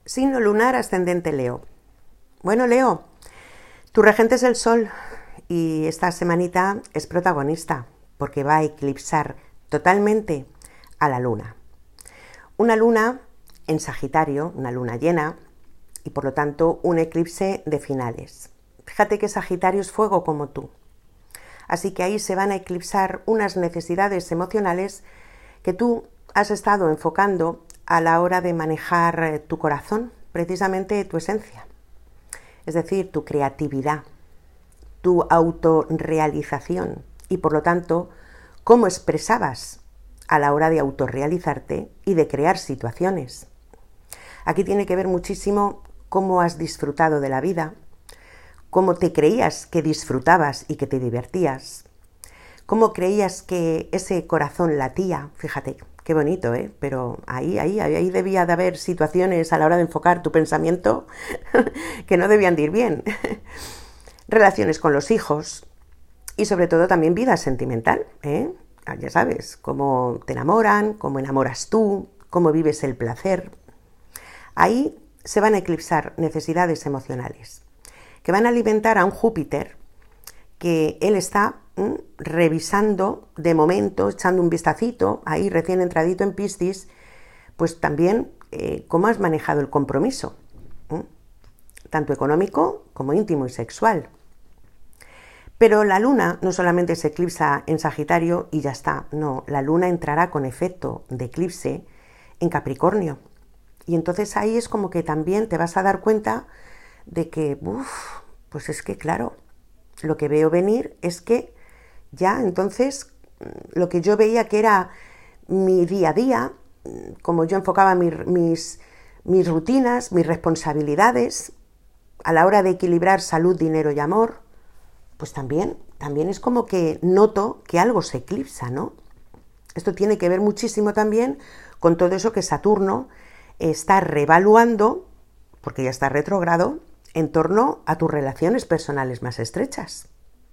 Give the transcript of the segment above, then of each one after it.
Signo lunar ascendente Leo. Bueno, Leo, tu regente es el Sol y esta semanita es protagonista porque va a eclipsar totalmente a la Luna. Una Luna en Sagitario, una Luna llena y por lo tanto un eclipse de finales. Fíjate que Sagitario es fuego como tú. Así que ahí se van a eclipsar unas necesidades emocionales que tú has estado enfocando a la hora de manejar tu corazón, precisamente tu esencia. Es decir, tu creatividad, tu autorrealización y por lo tanto, cómo expresabas a la hora de autorrealizarte y de crear situaciones. Aquí tiene que ver muchísimo cómo has disfrutado de la vida, cómo te creías que disfrutabas y que te divertías, cómo creías que ese corazón latía, fíjate, qué bonito, pero ahí debía de haber situaciones a la hora de enfocar tu pensamiento que no debían de ir bien. Relaciones con los hijos y sobre todo también vida sentimental, ya sabes, cómo te enamoran, cómo enamoras tú, cómo vives el placer. Ahí se van a eclipsar necesidades emocionales que van a alimentar a un Júpiter que él está revisando de momento, echando un vistacito, ahí recién entradito en Piscis, pues también cómo has manejado el compromiso, tanto económico como íntimo y sexual. Pero la Luna no solamente se eclipsa en Sagitario y ya está, no, la Luna entrará con efecto de eclipse en Capricornio. Y entonces ahí es como que también te vas a dar cuenta de que, pues es que claro, lo que veo venir es que ya entonces lo que yo veía que era mi día a día, como yo enfocaba mis rutinas, mis responsabilidades, a la hora de equilibrar salud, dinero y amor, pues también es como que noto que algo se eclipsa, ¿no? Esto tiene que ver muchísimo también con todo eso que Saturno está reevaluando, porque ya está retrógrado, en torno a tus relaciones personales más estrechas.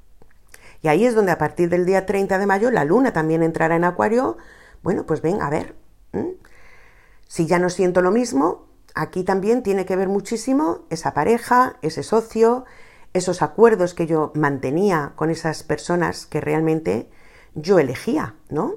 Y ahí es donde a partir del día 30 de mayo la Luna también entrará en Acuario. Bueno, pues ven, a ver, si ya no siento lo mismo, aquí también tiene que ver muchísimo esa pareja, ese socio, esos acuerdos que yo mantenía con esas personas que realmente yo elegía, ¿no?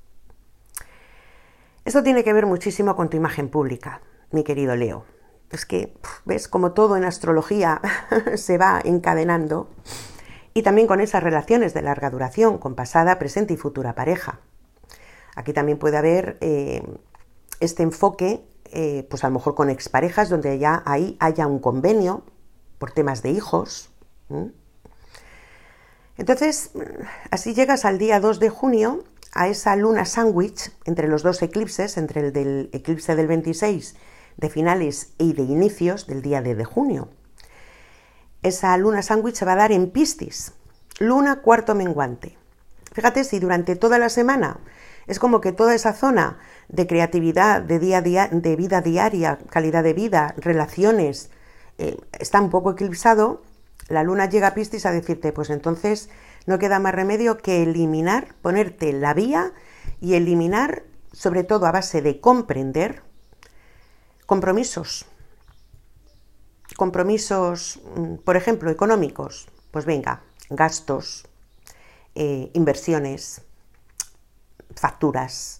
Esto tiene que ver muchísimo con tu imagen pública, mi querido Leo. Es que, ves, como todo en astrología se va encadenando y también con esas relaciones de larga duración, con pasada, presente y futura pareja. Aquí también puede haber este enfoque, pues a lo mejor con exparejas, donde ya ahí haya un convenio por temas de hijos. Entonces, así llegas al día 2 de junio a esa luna sándwich entre los dos eclipses, entre el del eclipse del 26 de finales y de inicios del día de junio. Esa luna sándwich se va a dar en Piscis, luna cuarto menguante. Fíjate si durante toda la semana es como que toda esa zona de creatividad, de vida diaria, calidad de vida, relaciones, está un poco eclipsado, la luna llega a Piscis a decirte, pues entonces no queda más remedio que eliminar, ponerte la vía y eliminar, sobre todo a base de comprender, compromisos, por ejemplo, económicos, pues venga, gastos, inversiones, facturas,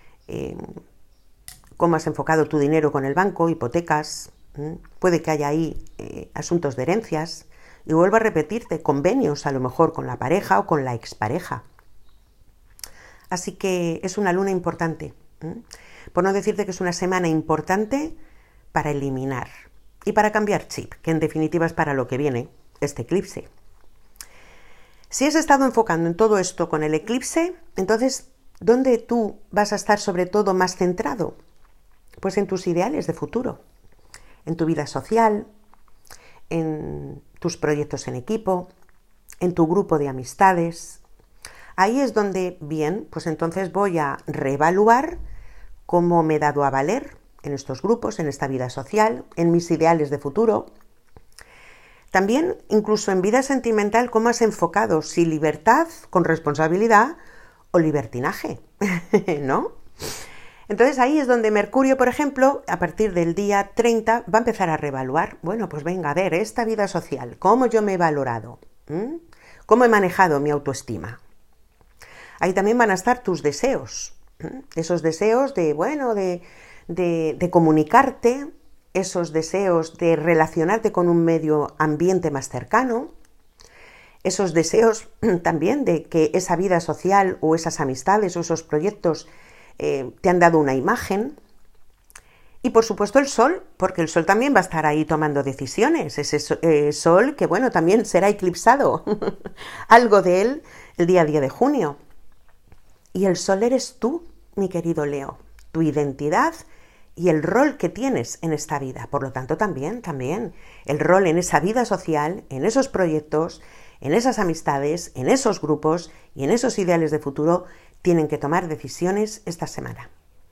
cómo has enfocado tu dinero con el banco, hipotecas, puede que haya ahí asuntos de herencias, y vuelvo a repetirte, convenios a lo mejor con la pareja o con la expareja. Así que es una luna importante, por no decirte que es una semana importante para eliminar y para cambiar chip, que en definitiva es para lo que viene este eclipse. Si has estado enfocando en todo esto con el eclipse, entonces, ¿dónde tú vas a estar sobre todo más centrado? Pues en tus ideales de futuro, en tu vida social, en tus proyectos en equipo, en tu grupo de amistades. Ahí es donde, bien, pues entonces voy a reevaluar cómo me he dado a valer en estos grupos, en esta vida social, en mis ideales de futuro. También, incluso en vida sentimental, cómo has enfocado si libertad con responsabilidad o libertinaje, ¿no? Entonces ahí es donde Mercurio, por ejemplo, a partir del día 30 va a empezar a reevaluar. Bueno, pues venga, a ver, esta vida social, ¿cómo yo me he valorado? ¿Cómo he manejado mi autoestima? Ahí también van a estar tus deseos. Esos deseos de, bueno, de comunicarte, esos deseos de relacionarte con un medio ambiente más cercano, esos deseos también de que esa vida social o esas amistades o esos proyectos te han dado una imagen. Y por supuesto el Sol, porque el Sol también va a estar ahí tomando decisiones. Ese Sol que, bueno, también será eclipsado, algo de él, el día 10 de junio. Y el Sol eres tú, mi querido Leo, tu identidad y el rol que tienes en esta vida. Por lo tanto, también el rol en esa vida social, en esos proyectos, en esas amistades, en esos grupos y en esos ideales de futuro, tienen que tomar decisiones esta semana.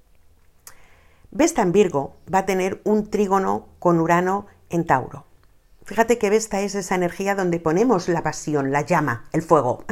Vesta en Virgo va a tener un trígono con Urano en Tauro. Fíjate que Vesta es esa energía donde ponemos la pasión, la llama, el fuego.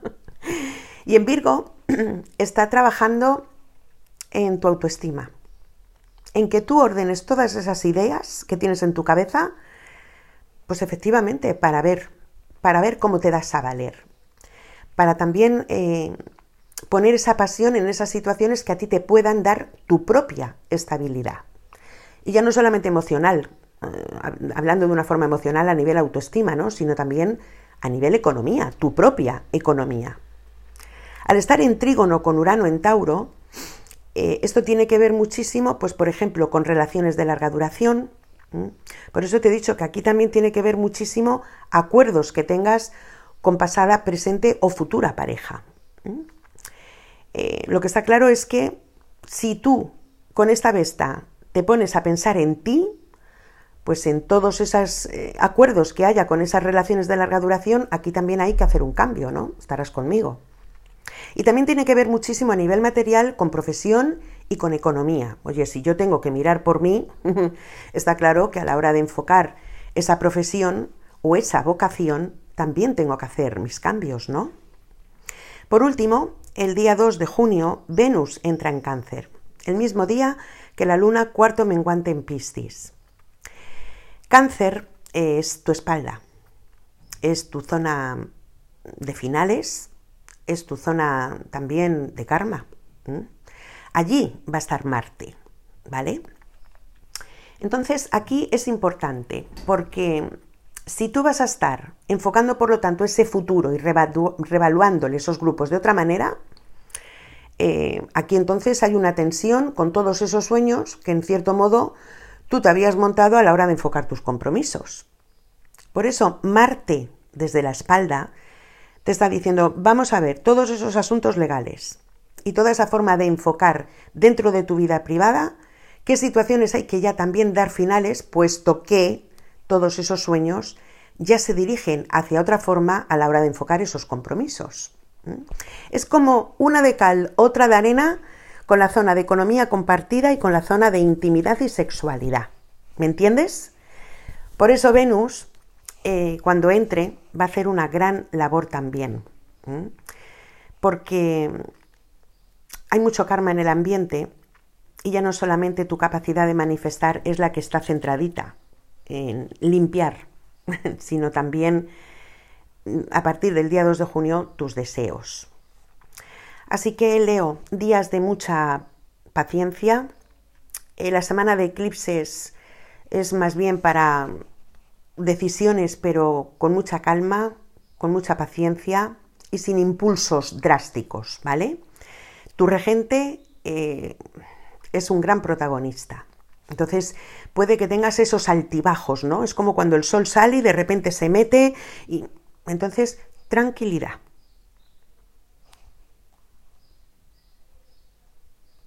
Y en Virgo está trabajando en tu autoestima, en que tú ordenes todas esas ideas que tienes en tu cabeza, pues efectivamente para ver cómo te das a valer, para también poner esa pasión en esas situaciones que a ti te puedan dar tu propia estabilidad. Y ya no solamente emocional, hablando de una forma emocional a nivel autoestima, ¿no? Sino también a nivel economía, tu propia economía. Al estar en trígono con Urano en Tauro, esto tiene que ver muchísimo, pues por ejemplo, con relaciones de larga duración. Por eso te he dicho que aquí también tiene que ver muchísimo acuerdos que tengas con pasada, presente o futura pareja. Lo que está claro es que si tú con esta Vesta te pones a pensar en ti, pues en todos esos acuerdos que haya con esas relaciones de larga duración, aquí también hay que hacer un cambio, ¿no? Estarás conmigo. Y también tiene que ver muchísimo a nivel material con profesión y con economía. Oye, si yo tengo que mirar por mí, está claro que a la hora de enfocar esa profesión o esa vocación, también tengo que hacer mis cambios, ¿no? Por último, el día 2 de junio, Venus entra en Cáncer, el mismo día que la Luna cuarto menguante en Piscis. Cáncer es tu espalda, es tu zona de finales, es tu zona también de karma. Allí va a estar Marte, ¿vale? Entonces aquí es importante porque si tú vas a estar enfocando por lo tanto ese futuro y revaluándole esos grupos de otra manera, aquí entonces hay una tensión con todos esos sueños que en cierto modo tú te habías montado a la hora de enfocar tus compromisos. Por eso Marte desde la espalda te está diciendo, vamos a ver todos esos asuntos legales y toda esa forma de enfocar dentro de tu vida privada, qué situaciones hay que ya también dar finales, puesto que todos esos sueños ya se dirigen hacia otra forma a la hora de enfocar esos compromisos. Es como una de cal, otra de arena, con la zona de economía compartida y con la zona de intimidad y sexualidad. ¿Me entiendes? Por eso Venus, cuando entre, va a hacer una gran labor también. Porque hay mucho karma en el ambiente y ya no solamente tu capacidad de manifestar es la que está centradita en limpiar, sino también a partir del día 2 de junio tus deseos. Así que Leo, días de mucha paciencia. La semana de eclipses es más bien para decisiones, pero con mucha calma, con mucha paciencia y sin impulsos drásticos, ¿vale? Tu regente es un gran protagonista. Entonces puede que tengas esos altibajos, ¿no? Es como cuando el sol sale y de repente se mete y entonces tranquilidad.